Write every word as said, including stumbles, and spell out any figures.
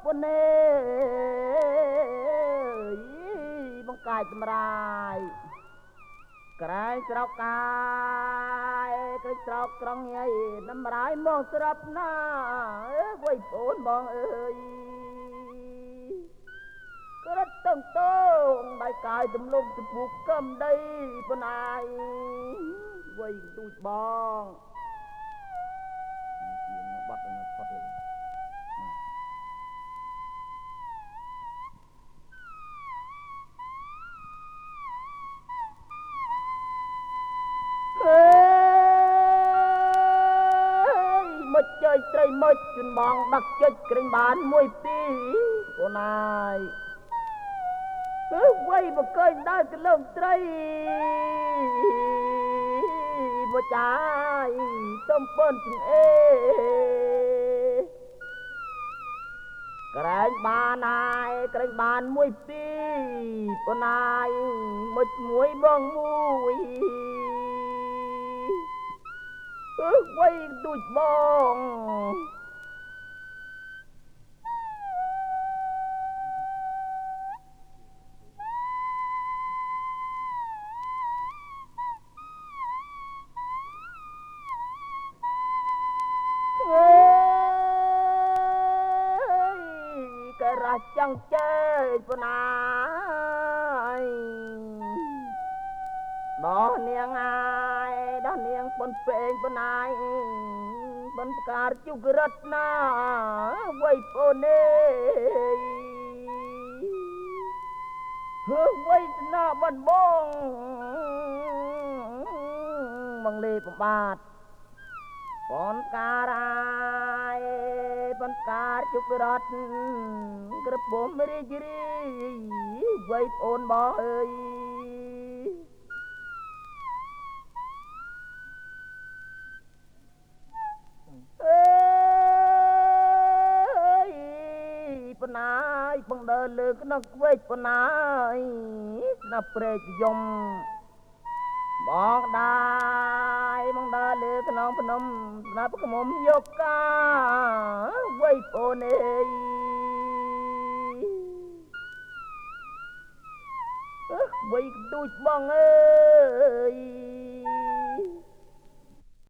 ពុនទេបង្កាយសម្រាយក្រែងស្រោកកាយក្រែងស្រោកត្រង់ញ៉ៃដំរាយមកស្រាប់ណាអើវៃបងបងអើយក្រឹតតឹងតងដៃកាយទំលំទៅពុកកំដីប៉ុនអាយវៃទូចបងបាត់នៅផុតលេមុជចុយត្រីមុជជូនបងដឹកចុចក្រេងបានមួយពីរអូនអាយអើវៃបកើយដើរទៅលោកត្រីមកចាយទំប៉ុនជិនអេក្រែងបានហើយក្រែងបានមួយពីរអូនអាយមុជមួយបងមួយអើវៃទូចបងចង់ជើញប៉ុណាយដោះនាងអាយដោះនាងប៉ុនពេងប៉ុណាយប៉ុនផ្កាជុករត់ណាវៃប៉ុនទេហឺវៃស្នាបនបងមកលេបំបាទប៉ុនការាយប៉ុនកាជុករត់ក្រពុំរីករាយវៃអូនបងអើយអើយប៉ុណាយបងដើរលើក្នុងខ្វេកប៉ុណាយស្នាប់ព្រែកយំបងដែរបងដើរលើក្នុងភ្នំស្នាប់ក្មុំយកកាវៃអូនអើយវៃទូចបងអើ